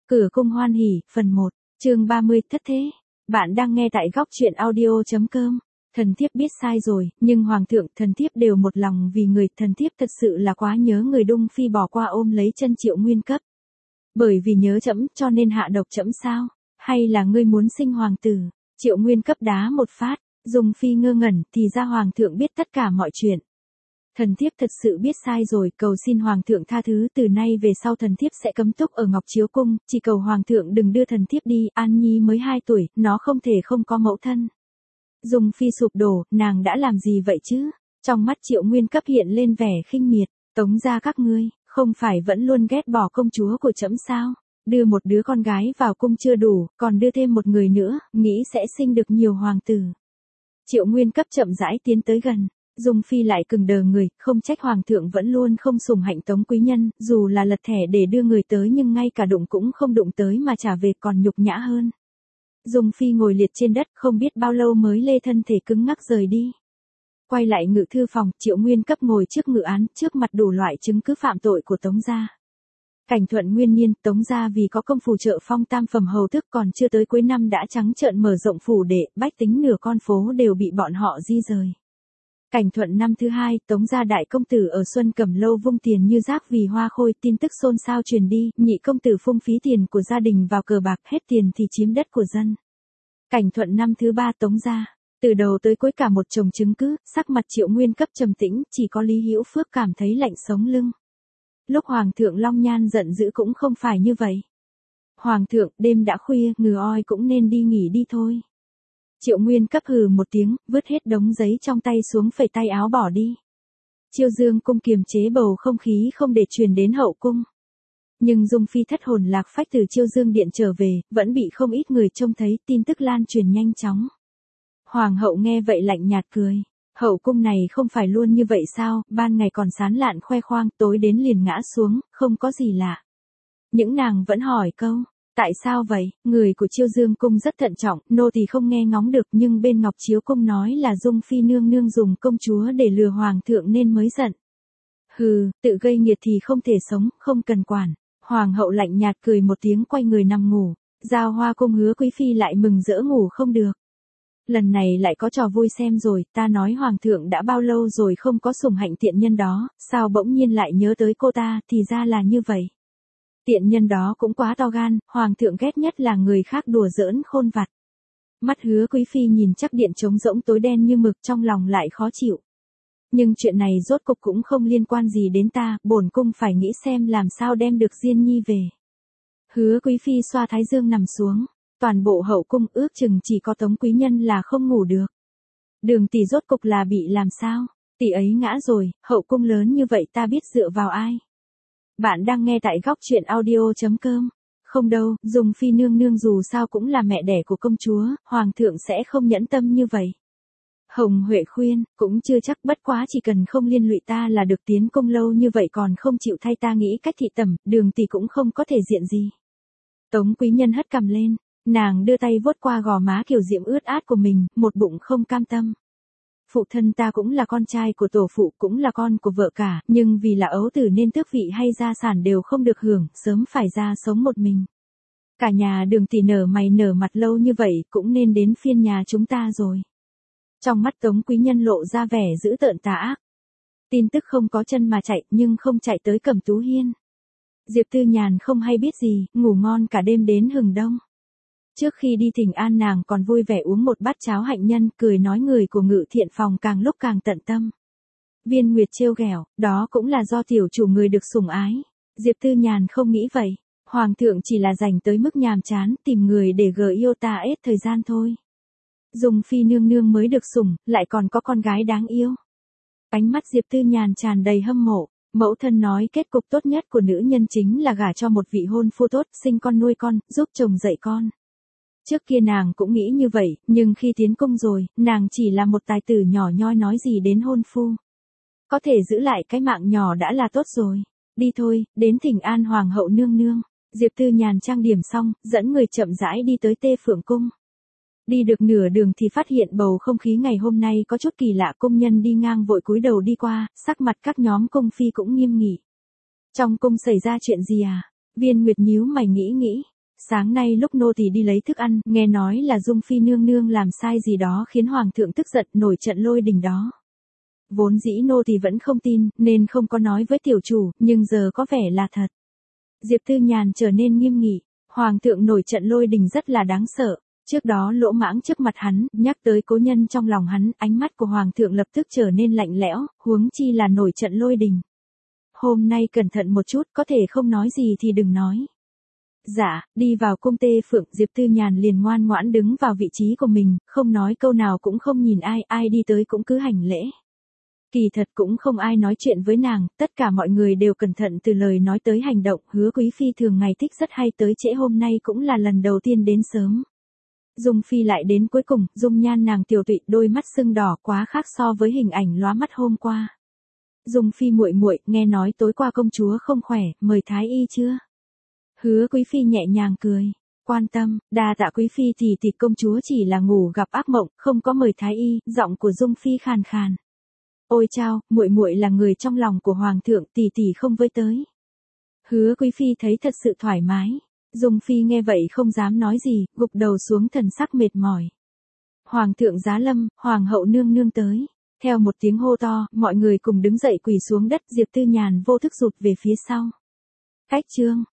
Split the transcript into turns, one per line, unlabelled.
Cửa cung hoan hỉ, phần 1, chương 30, thất thế. Bạn đang nghe tại góc truyện audio.com. Thần thiếp biết sai rồi, nhưng hoàng thượng, thần thiếp đều một lòng vì người, thần thiếp thật sự là quá nhớ người. Đung Phi bỏ qua ôm lấy chân Triệu Nguyên cấp. Bởi vì nhớ trẫm cho nên hạ độc trẫm sao? Hay là ngươi muốn sinh hoàng tử? Triệu Nguyên cấp đá một phát, Dung Phi ngơ ngẩn, thì ra hoàng thượng biết tất cả mọi chuyện. Thần thiếp thật sự biết sai rồi, cầu xin hoàng thượng tha thứ, từ nay về sau thần thiếp sẽ cấm túc ở Ngọc Chiếu cung, chỉ cầu hoàng thượng đừng đưa thần thiếp đi. An Nhi mới 2 tuổi, nó không thể không có mẫu thân. Dung Phi sụp đổ, nàng đã làm gì vậy chứ? Trong mắt Triệu Nguyên cấp hiện lên vẻ khinh miệt, Tống gia các ngươi, không phải vẫn luôn ghét bỏ công chúa của trẫm sao? Đưa một đứa con gái vào cung chưa đủ, còn đưa thêm một người nữa, nghĩ sẽ sinh được nhiều hoàng tử. Triệu Nguyên cấp chậm rãi tiến tới gần. Dung Phi lại cứng đờ người, không trách hoàng thượng vẫn luôn không sủng hạnh Tống quý nhân, dù là lật thẻ để đưa người tới nhưng ngay cả đụng cũng không đụng tới mà trả về còn nhục nhã hơn. Dung Phi ngồi liệt trên đất, không biết bao lâu mới lê thân thể cứng ngắc rời đi. Quay lại ngự thư phòng, Triệu Nguyên cấp ngồi trước ngự án, trước mặt đủ loại chứng cứ phạm tội của Tống gia. Cảnh Thuận nguyên niên, Tống gia vì có công phù trợ phong tam phẩm hầu tước, còn chưa tới cuối năm đã trắng trợn mở rộng phủ đệ, bách tính nửa con phố đều bị bọn họ di rời. Cảnh Thuận năm thứ 2, Tống gia đại công tử ở Xuân Cẩm Lâu vung tiền như rác vì hoa khôi, tin tức xôn xao truyền đi, nhị công tử phung phí tiền của gia đình vào cờ bạc, hết tiền thì chiếm đất của dân. Cảnh Thuận năm thứ 3, Tống gia, từ đầu tới cuối cả một chồng chứng cứ, sắc mặt Triệu Nguyên cấp trầm tĩnh, chỉ có Lý Hữu Phước cảm thấy lạnh sống lưng. Lúc hoàng thượng Long Nhan giận dữ cũng không phải như vậy. Hoàng thượng, đêm đã khuya, ngừ oi cũng nên đi nghỉ đi thôi. Triệu Nguyên cấp hừ một tiếng, vứt hết đống giấy trong tay xuống, phẩy tay áo bỏ đi. Chiêu Dương cung kiềm chế bầu không khí không để truyền đến hậu cung. Nhưng Dung Phi thất hồn lạc phách từ Chiêu Dương điện trở về, vẫn bị không ít người trông thấy, tin tức lan truyền nhanh chóng. Hoàng hậu nghe vậy lạnh nhạt cười. Hậu cung này không phải luôn như vậy sao, ban ngày còn sán lạn khoe khoang, tối đến liền ngã xuống, không có gì lạ. Những nàng vẫn hỏi câu. Tại sao vậy? Người của Chiêu Dương cung rất thận trọng, nô tỳ không nghe ngóng được, nhưng bên Ngọc Chiếu cung nói là Dung Phi nương nương dùng công chúa để lừa hoàng thượng nên mới giận. Hừ, tự gây nghiệt thì không thể sống, không cần quản. Hoàng hậu lạnh nhạt cười một tiếng, quay người nằm ngủ. Giao Hoa cung Hứa quý phi lại mừng rỡ ngủ không được. Lần này lại có trò vui xem rồi, ta nói hoàng thượng đã bao lâu rồi không có sủng hạnh tiện nhân đó, sao bỗng nhiên lại nhớ tới cô ta, thì ra là như vậy. Tiện nhân đó cũng quá to gan, hoàng thượng ghét nhất là người khác đùa giỡn khôn vặt. Mắt Hứa quý phi nhìn chắc điện trống rỗng tối đen như mực, trong lòng lại khó chịu. Nhưng chuyện này rốt cục cũng không liên quan gì đến ta, bổn cung phải nghĩ xem làm sao đem được Diên Nhi về. Hứa quý phi xoa thái dương nằm xuống, toàn bộ hậu cung ước chừng chỉ có Tống quý nhân là không ngủ được. Đường tỷ rốt cục là bị làm sao? Tỷ ấy ngã rồi, hậu cung lớn như vậy ta biết dựa vào ai? Bạn đang nghe tại góc truyện audio.com. Không đâu, Dung Phi nương nương dù sao cũng là mẹ đẻ của công chúa, hoàng thượng sẽ không nhẫn tâm như vậy. Hồng Huệ khuyên, cũng chưa chắc, bất quá chỉ cần không liên lụy ta là được, tiến cung lâu như vậy còn không chịu thay ta nghĩ cách thị tẩm, đường tỷ cũng không có thể diện gì. Tống quý nhân hất cằm lên, nàng đưa tay vuốt qua gò má kiểu diễm ướt át của mình, một bụng không cam tâm. Phụ thân ta cũng là con trai của tổ phụ, cũng là con của vợ cả, nhưng vì là ấu tử nên tước vị hay gia sản đều không được hưởng, sớm phải ra sống một mình. Cả nhà Đường tỷ nở mày nở mặt lâu như vậy, cũng nên đến phiên nhà chúng ta rồi. Trong mắt Tống quý nhân lộ ra vẻ dữ tợn tà ác. Tin tức không có chân mà chạy, nhưng không chạy tới Cẩm Tú Hiên. Diệp Tư Nhàn không hay biết gì, ngủ ngon cả đêm đến hừng đông. Trước khi đi thỉnh an nàng còn vui vẻ uống một bát cháo hạnh nhân, cười nói người của Ngự Thiện phòng càng lúc càng tận tâm. Viên Nguyệt trêu ghẹo, đó cũng là do tiểu chủ người được sủng ái. Diệp Tư Nhàn không nghĩ vậy, hoàng thượng chỉ là dành tới mức nhàm chán, tìm người để gờ yêu ta ết thời gian thôi. Dung Phi nương nương mới được sủng, lại còn có con gái đáng yêu. Ánh mắt Diệp Tư Nhàn tràn đầy hâm mộ. Mẫu thân nói kết cục tốt nhất của nữ nhân chính là gả cho một vị hôn phu tốt, sinh con nuôi con, giúp chồng dạy con. Trước kia nàng cũng nghĩ như vậy, nhưng khi tiến cung rồi, nàng chỉ là một tài tử nhỏ nhoi nói gì đến hôn phu. Có thể giữ lại cái mạng nhỏ đã là tốt rồi. Đi thôi, đến thỉnh an hoàng hậu nương nương. Diệp Tư Nhàn trang điểm xong, dẫn người chậm rãi đi tới Tê Phượng cung. Đi được nửa đường thì phát hiện bầu không khí ngày hôm nay có chút kỳ lạ, công nhân đi ngang vội cúi đầu đi qua, sắc mặt các nhóm cung phi cũng nghiêm nghị. Trong cung xảy ra chuyện gì à? Viên Nguyệt nhíu mày nghĩ nghĩ, Sáng nay lúc nô tỳ đi lấy thức ăn, nghe nói là Dung Phi nương nương làm sai gì đó khiến hoàng thượng tức giận nổi trận lôi đình đó. Vốn dĩ nô tỳ vẫn không tin, nên không có nói với tiểu chủ, nhưng giờ có vẻ là thật. Diệp Tư Nhàn trở nên nghiêm nghị, hoàng thượng nổi trận lôi đình rất là đáng sợ. Trước đó lỗ mãng trước mặt hắn, nhắc tới cố nhân trong lòng hắn, ánh mắt của hoàng thượng lập tức trở nên lạnh lẽo, huống chi là nổi trận lôi đình. Hôm nay cẩn thận một chút, có thể không nói gì thì đừng nói. Dạ, đi vào cung Tê Phượng, Diệp Tư Nhàn liền ngoan ngoãn đứng vào vị trí của mình, không nói câu nào cũng không nhìn ai, ai đi tới cũng cứ hành lễ. Kỳ thật cũng không ai nói chuyện với nàng, tất cả mọi người đều cẩn thận từ lời nói tới hành động, Hứa Quý Phi thường ngày thích rất hay tới trễ, hôm nay cũng là lần đầu tiên đến sớm. Dung Phi lại đến cuối cùng, dung nhan nàng tiều tụy, đôi mắt sưng đỏ quá khác so với hình ảnh lóa mắt hôm qua. Dung Phi muội muội, nghe nói tối qua công chúa không khỏe, mời thái y chưa? Hứa Quý Phi nhẹ nhàng cười, quan tâm, đa tạ quý phi thì công chúa chỉ là ngủ gặp ác mộng, không có mời thái y, giọng của Dung Phi khàn khàn. Ôi chao, muội muội là người trong lòng của hoàng thượng, tỷ không với tới. Hứa Quý Phi thấy thật sự thoải mái. Dung Phi nghe vậy không dám nói gì, gục đầu xuống thần sắc mệt mỏi. Hoàng thượng giá lâm, hoàng hậu nương nương tới. Theo một tiếng hô to, mọi người cùng đứng dậy quỳ xuống đất, Diệp Tư Nhàn vô thức rụt về phía sau. Cách chương